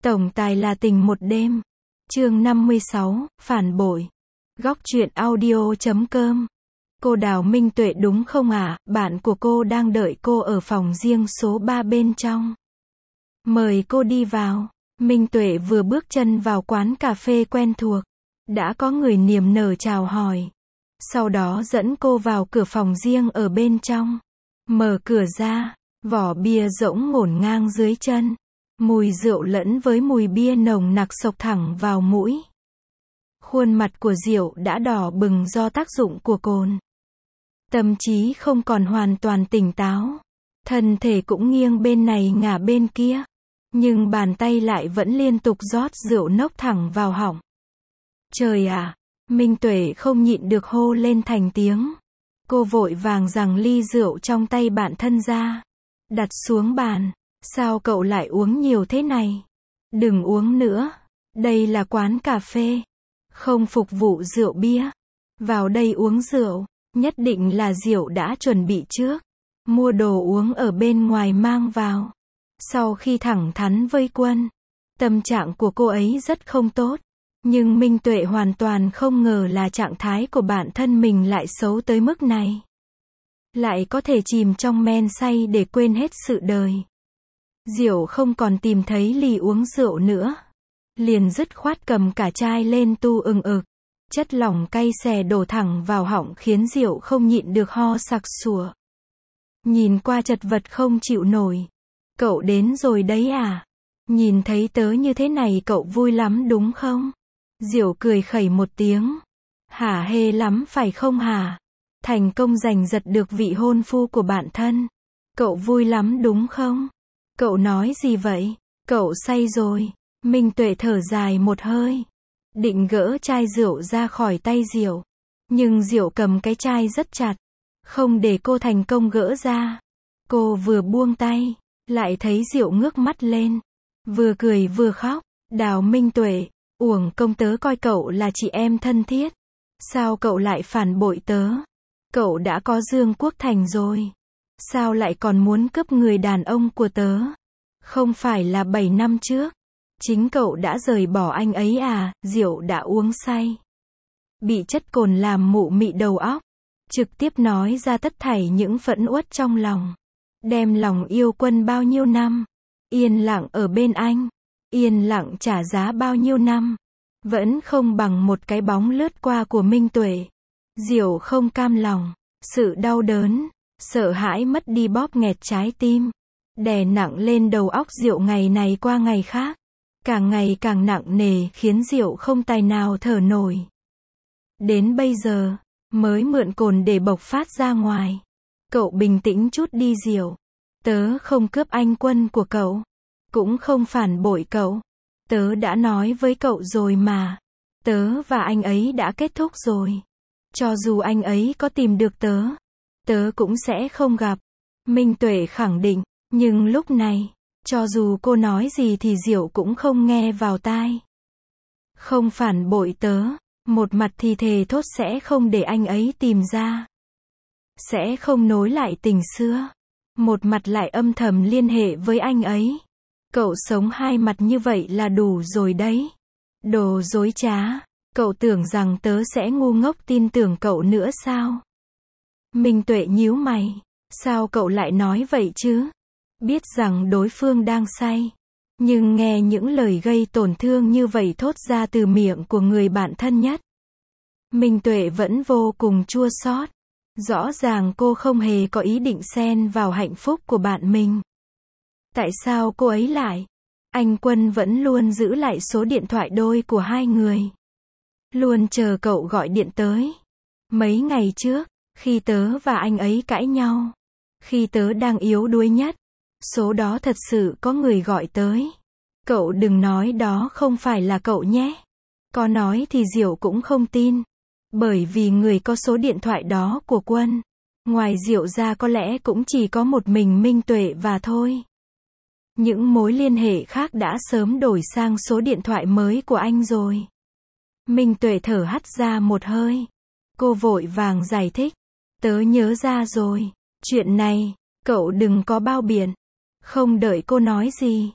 Tổng tài là tình một đêm. Chương 56, phản bội. Góc truyện audio.com. Cô Đào Minh Tuệ đúng không ạ? Bạn của cô đang đợi cô ở phòng riêng số 3 bên trong. Mời cô đi vào. Minh Tuệ vừa bước chân vào quán cà phê quen thuộc. Đã có người niềm nở chào hỏi. Sau đó dẫn cô vào cửa phòng riêng ở bên trong. Mở cửa ra, vỏ bia rỗng ngổn ngang dưới chân. Mùi rượu lẫn với mùi bia nồng nặc xộc thẳng vào mũi. Khuôn mặt của Diệu đã đỏ bừng do tác dụng của cồn. Tâm trí không còn hoàn toàn tỉnh táo. Thân thể cũng nghiêng bên này ngả bên kia. Nhưng bàn tay lại vẫn liên tục rót rượu nốc thẳng vào họng. Trời ạ! Minh Tuệ không nhịn được hô lên thành tiếng. Cô vội vàng giằng ly rượu trong tay bạn thân ra. Đặt xuống bàn. Sao cậu lại uống nhiều thế này? Đừng uống nữa. Đây là quán cà phê. Không phục vụ rượu bia. Vào đây uống rượu. Nhất định là Diệu đã chuẩn bị trước. Mua đồ uống ở bên ngoài mang vào. Sau khi thẳng thắn với Quân. Tâm trạng của cô ấy rất không tốt. Nhưng Minh Tuệ hoàn toàn không ngờ là trạng thái của bản thân mình lại xấu tới mức này. Lại có thể chìm trong men say để quên hết sự đời. Diệu không còn tìm thấy ly uống rượu nữa. Liền dứt khoát cầm cả chai lên tu ừng ực. Chất lỏng cay xè đổ thẳng vào họng khiến Diệu không nhịn được ho sặc sụa. Nhìn qua chật vật không chịu nổi. Cậu đến rồi đấy à? Nhìn thấy tớ như thế này cậu vui lắm đúng không? Diệu cười khẩy một tiếng. Hả hê lắm phải không hả? Thành công giành giật được vị hôn phu của bạn thân. Cậu vui lắm đúng không? Cậu nói gì vậy? Cậu say rồi. Minh Tuệ thở dài một hơi. Định gỡ chai rượu ra khỏi tay Diệu. Nhưng Diệu cầm cái chai rất chặt. Không để cô thành công gỡ ra. Cô vừa buông tay. Lại thấy Diệu ngước mắt lên. Vừa cười vừa khóc. Đào Minh Tuệ. Uổng công tớ coi cậu là chị em thân thiết. Sao cậu lại phản bội tớ? Cậu đã có Dương Quốc Thành rồi. Sao lại còn muốn cướp người đàn ông của tớ? Không phải là 7 năm trước. Chính cậu đã rời bỏ anh ấy à? Diệu đã uống say. Bị chất cồn làm mụ mị đầu óc. Trực tiếp nói ra tất thảy những phẫn uất trong lòng. Đem lòng yêu Quân bao nhiêu năm. Yên lặng ở bên anh. Yên lặng trả giá bao nhiêu năm. Vẫn không bằng một cái bóng lướt qua của Minh Tuệ. Diệu không cam lòng. Sự đau đớn. Sợ hãi mất đi bóp nghẹt trái tim. Đè nặng lên đầu óc Diệu ngày này qua ngày khác. Càng ngày càng nặng nề khiến Diệu không tài nào thở nổi. Đến bây giờ, mới mượn cồn để bộc phát ra ngoài. Cậu bình tĩnh chút đi Diệu. Tớ không cướp anh Quân của cậu. Cũng không phản bội cậu. Tớ đã nói với cậu rồi mà. Tớ và anh ấy đã kết thúc rồi. Cho dù anh ấy có tìm được tớ. Tớ cũng sẽ không gặp. Minh Tuệ khẳng định. Nhưng lúc này, cho dù cô nói gì thì Diệu cũng không nghe vào tai. Không phản bội tớ. Một mặt thì thề thốt sẽ không để anh ấy tìm ra. Sẽ không nối lại tình xưa. Một mặt lại âm thầm liên hệ với anh ấy. Cậu sống hai mặt như vậy là đủ rồi đấy. Đồ dối trá. Cậu tưởng rằng tớ sẽ ngu ngốc tin tưởng cậu nữa sao? Minh Tuệ nhíu mày. Sao cậu lại nói vậy chứ? Biết rằng đối phương đang say. Nhưng nghe những lời gây tổn thương như vậy thốt ra từ miệng của người bạn thân nhất. Minh Tuệ vẫn vô cùng chua xót. Rõ ràng cô không hề có ý định xen vào hạnh phúc của bạn mình. Tại sao cô ấy lại? Anh Quân vẫn luôn giữ lại số điện thoại đôi của hai người. Luôn chờ cậu gọi điện tới. Mấy ngày trước, khi tớ và anh ấy cãi nhau. Khi tớ đang yếu đuối nhất. Số đó thật sự có người gọi tới. Cậu đừng nói đó không phải là cậu nhé. Có nói thì Diệu cũng không tin. Bởi vì người có số điện thoại đó của Quân. Ngoài Diệu ra có lẽ cũng chỉ có một mình Minh Tuệ và thôi. Những mối liên hệ khác đã sớm đổi sang số điện thoại mới của anh rồi. Minh Tuệ thở hắt ra một hơi. Cô vội vàng giải thích. Tớ nhớ ra rồi. Chuyện này, cậu đừng có bao biện. Không đợi cô nói gì.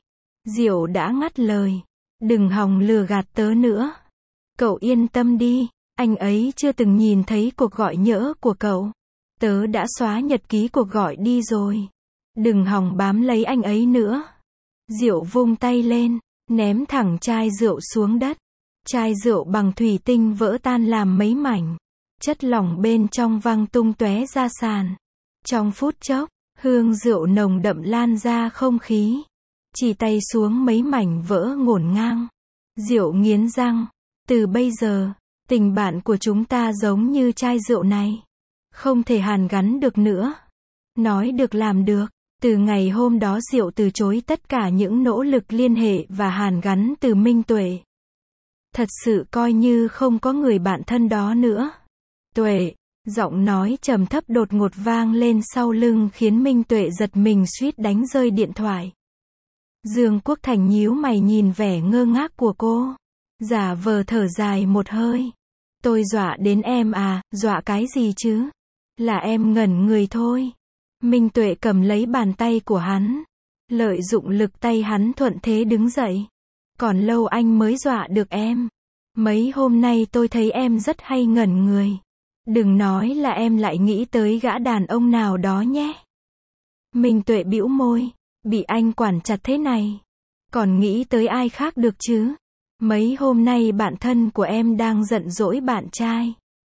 Diệu đã ngắt lời. Đừng hòng lừa gạt tớ nữa. Cậu yên tâm đi, anh ấy chưa từng nhìn thấy cuộc gọi nhỡ của cậu. Tớ đã xóa nhật ký cuộc gọi đi rồi. Đừng hòng bám lấy anh ấy nữa. Diệu vung tay lên, ném thẳng chai rượu xuống đất. Chai rượu bằng thủy tinh vỡ tan làm mấy mảnh. Chất lỏng bên trong văng tung tóe ra sàn. Trong phút chốc, hương rượu nồng đậm lan ra không khí. Chỉ tay xuống mấy mảnh vỡ ngổn ngang. Diệu nghiến răng. Từ bây giờ, tình bạn của chúng ta giống như chai rượu này. Không thể hàn gắn được nữa. Nói được làm được. Từ ngày hôm đó Diệu từ chối tất cả những nỗ lực liên hệ và hàn gắn từ Minh Tuệ. Thật sự coi như không có người bạn thân đó nữa. Tuệ, giọng nói trầm thấp đột ngột vang lên sau lưng khiến Minh Tuệ giật mình suýt đánh rơi điện thoại. Dương Quốc Thành nhíu mày nhìn vẻ ngơ ngác của cô. Giả vờ thở dài một hơi. Tôi dọa đến em à, dọa cái gì chứ? Là em ngẩn người thôi. Minh Tuệ cầm lấy bàn tay của hắn. Lợi dụng lực tay hắn thuận thế đứng dậy. Còn lâu anh mới dọa được em. Mấy hôm nay tôi thấy em rất hay ngẩn người. Đừng nói là em lại nghĩ tới gã đàn ông nào đó nhé. Minh Tuệ bĩu môi. Bị anh quản chặt thế này. Còn nghĩ tới ai khác được chứ? Mấy hôm nay bạn thân của em đang giận dỗi bạn trai.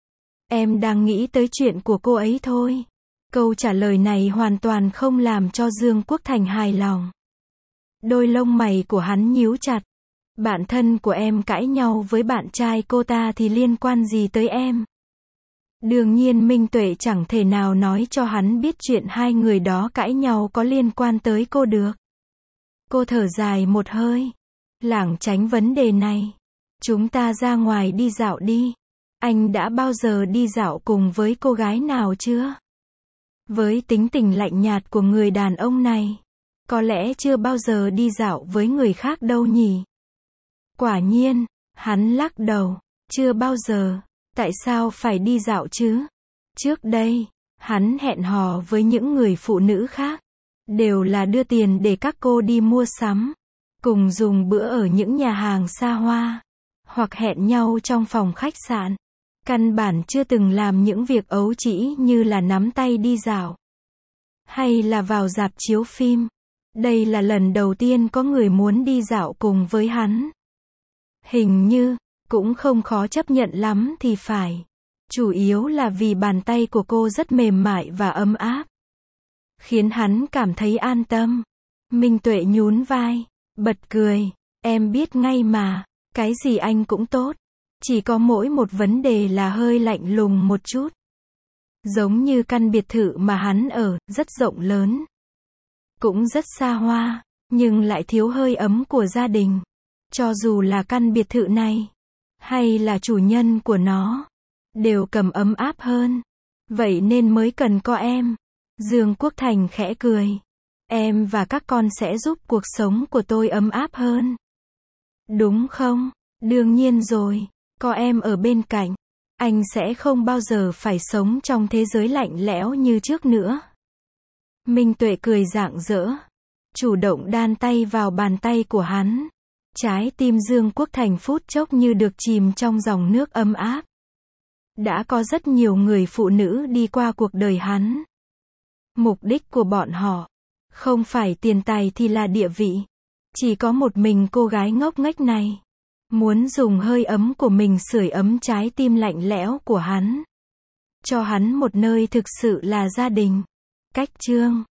Em đang nghĩ tới chuyện của cô ấy thôi. Câu trả lời này hoàn toàn không làm cho Dương Quốc Thành hài lòng. Đôi lông mày của hắn nhíu chặt. Bạn thân của em cãi nhau với bạn trai cô ta thì liên quan gì tới em? Đương nhiên Minh Tuệ chẳng thể nào nói cho hắn biết chuyện hai người đó cãi nhau có liên quan tới cô được. Cô thở dài một hơi. Lảng tránh vấn đề này. Chúng ta ra ngoài đi dạo đi. Anh đã bao giờ đi dạo cùng với cô gái nào chưa? Với tính tình lạnh nhạt của người đàn ông này, có lẽ chưa bao giờ đi dạo với người khác đâu nhỉ? Quả nhiên, hắn lắc đầu, chưa bao giờ. Tại sao phải đi dạo chứ? Trước đây, hắn hẹn hò với những người phụ nữ khác. Đều là đưa tiền để các cô đi mua sắm. Cùng dùng bữa ở những nhà hàng xa hoa. Hoặc hẹn nhau trong phòng khách sạn. Căn bản chưa từng làm những việc ấu trĩ như là nắm tay đi dạo. Hay là vào rạp chiếu phim. Đây là lần đầu tiên có người muốn đi dạo cùng với hắn. Hình như, cũng không khó chấp nhận lắm thì phải. Chủ yếu là vì bàn tay của cô rất mềm mại và ấm áp. Khiến hắn cảm thấy an tâm. Minh Tuệ nhún vai, bật cười. Em biết ngay mà, cái gì anh cũng tốt. Chỉ có mỗi một vấn đề là hơi lạnh lùng một chút. Giống như căn biệt thự mà hắn ở, rất rộng lớn. Cũng rất xa hoa, nhưng lại thiếu hơi ấm của gia đình. Cho dù là căn biệt thự này, hay là chủ nhân của nó, đều cầm ấm áp hơn. Vậy nên mới cần có em. Dương Quốc Thành khẽ cười. Em và các con sẽ giúp cuộc sống của tôi ấm áp hơn. Đúng không? Đương nhiên rồi. Có em ở bên cạnh, anh sẽ không bao giờ phải sống trong thế giới lạnh lẽo như trước nữa. Minh Tuệ cười rạng rỡ. Chủ động đan tay vào bàn tay của hắn. Trái tim Dương Quốc Thành phút chốc như được chìm trong dòng nước ấm áp. Đã có rất nhiều người phụ nữ đi qua cuộc đời hắn. Mục đích của bọn họ, không phải tiền tài thì là địa vị. Chỉ có một mình cô gái ngốc nghếch này. Muốn dùng hơi ấm của mình sưởi ấm trái tim lạnh lẽo của hắn. Cho hắn một nơi thực sự là gia đình. Cách chương